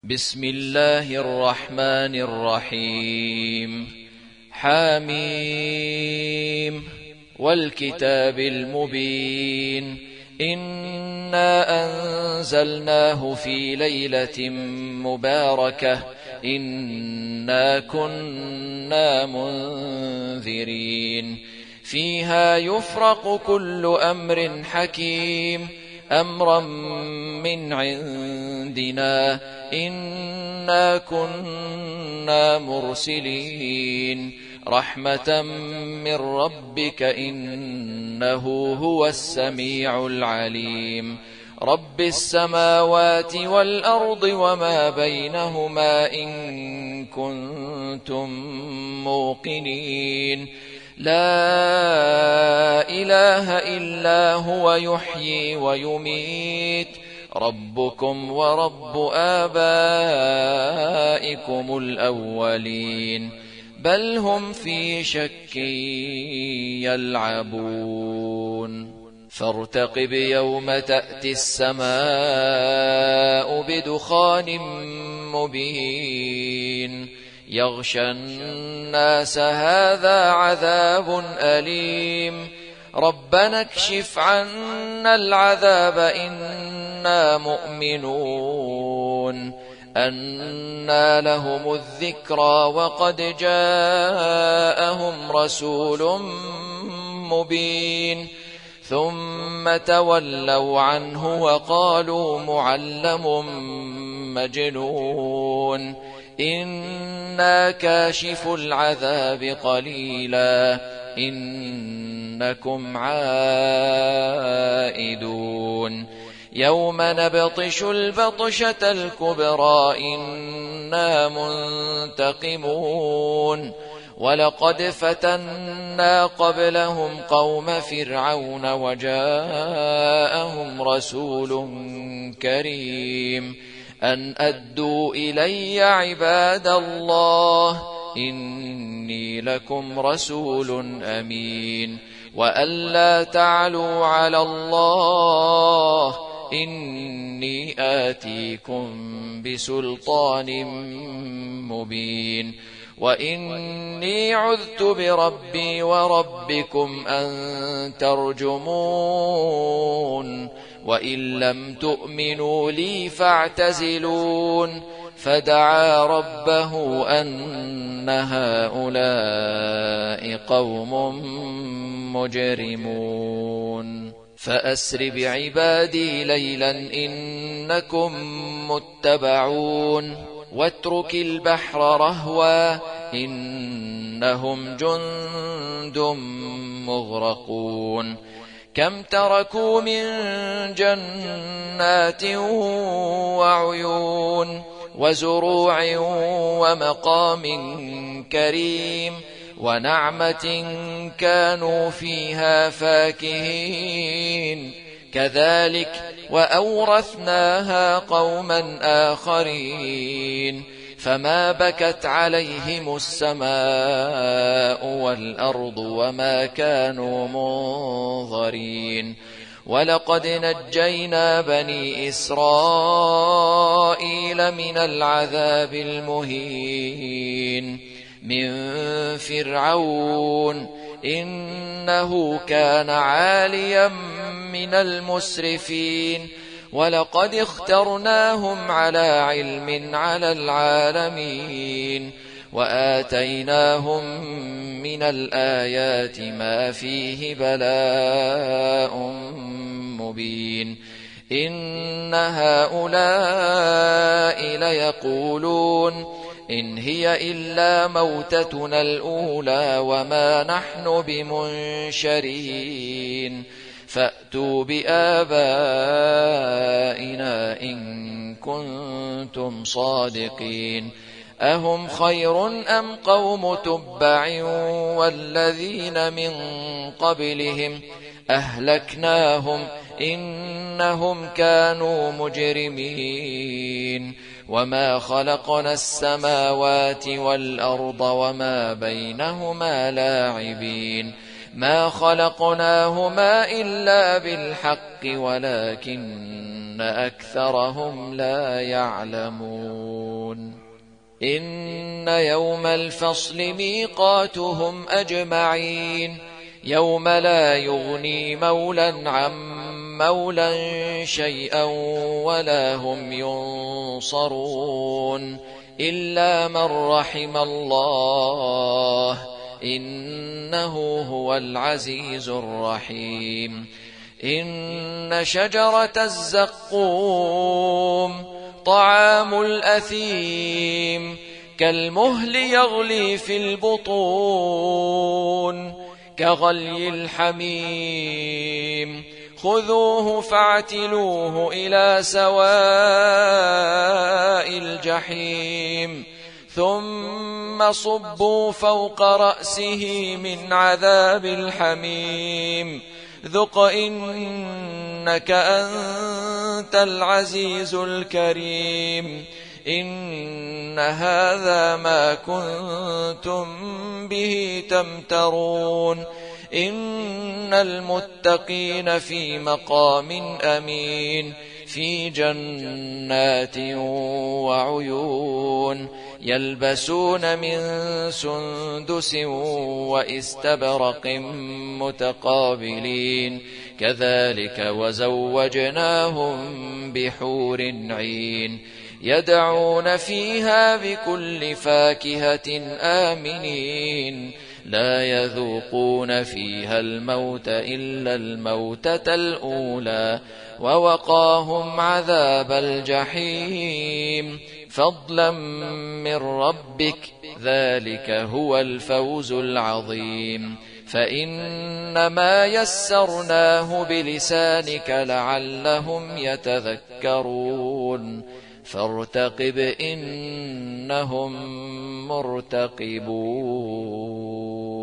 بسم الله الرحمن الرحيم حميم والكتاب المبين إنا أنزلناه في ليلة مباركة إنا كنا منذرين فيها يفرق كل أمر حكيم أمرا من عندنا إنا كنا مرسلين رحمة من ربك إنه هو السميع العليم رب السماوات والأرض وما بينهما إن كنتم موقنين لا إله إلا هو يحيي ويميت ربكم ورب آبائكم الأولين بل هم في شك يلعبون فارتقب يوم تأتي السماء بدخان مبين يغشى الناس هذا عذاب أليم ربنا اكشف عنا العذاب إنا مؤمنون أنى لهم الذكرى وقد جاءهم رسول مبين ثم تولوا عنه وقالوا معلم مجنون إنا كاشف العذاب قليلا إنكم عائدون يوم نبطش البطشة الكبرى إنا منتقمون ولقد فتنا قبلهم قوم فرعون وجاءهم رسول كريم أن أدوا إلي عباد الله إني لكم رسول أمين وألا تعلوا على الله إني آتيكم بسلطان مبين وإني عذت بربي وربكم أن ترجمون وإن لم تؤمنوا لي فاعتزلون فدعا ربه أن هؤلاء قوم مجرمون فأسر بعبادي ليلا إنكم متبعون واترك البحر رهوا إنهم جند مغرقون كم تركوا من جنات وعيون وزروع ومقام كريم ونعمة كانوا فيها فاكهين كذلك وأورثناها قوما آخرين فما بكت عليهم السماء والأرض وما كانوا منظرين ولقد نجينا بني إسرائيل من العذاب المهين من فرعون إنه كان عاليا من المسرفين ولقد اخترناهم على علم على العالمين وآتيناهم من الآيات ما فيه بلاء مبين إن هؤلاء ليقولون إن هي إلا موتتنا الأولى وما نحن بمنشرين فأتوا بآبائنا إن كنتم صادقين أهم خير أم قوم تبع والذين من قبلهم أهلكناهم إنهم كانوا مجرمين وما خلقنا السماوات والأرض وما بينهما لاعبين ما خلقناهما إلا بالحق ولكن أكثرهم لا يعلمون إن يوم الفصل ميقاتهم أجمعين يوم لا يغني مولى عن مولى شيئا ولا هم ينصرون إلا من رحم الله إنه هو العزيز الرحيم إن شجرة الزقوم طعام الأثيم كالمهل يغلي في البطون كغلي الحميم خذوه فاعتلوه إلى سواء الجحيم ثم صبوا فوق رأسه من عذاب الحميم ذق إنك أنت العزيز الكريم إن هذا ما كنتم به تمترون إن المتقين في مقام أمين في جنات وعيون يلبسون من سندس وإستبرق متقابلين كذلك وزوجناهم بحور عين يدعون فيها بكل فاكهة آمنين لا يذوقون فيها الموت إلا الموتة الأولى ووقاهم عذاب الجحيم فضلا من ربك ذلك هو الفوز العظيم فإنما يسرناه بلسانك لعلهم يتذكرون فارتقب إنهم مرتقبون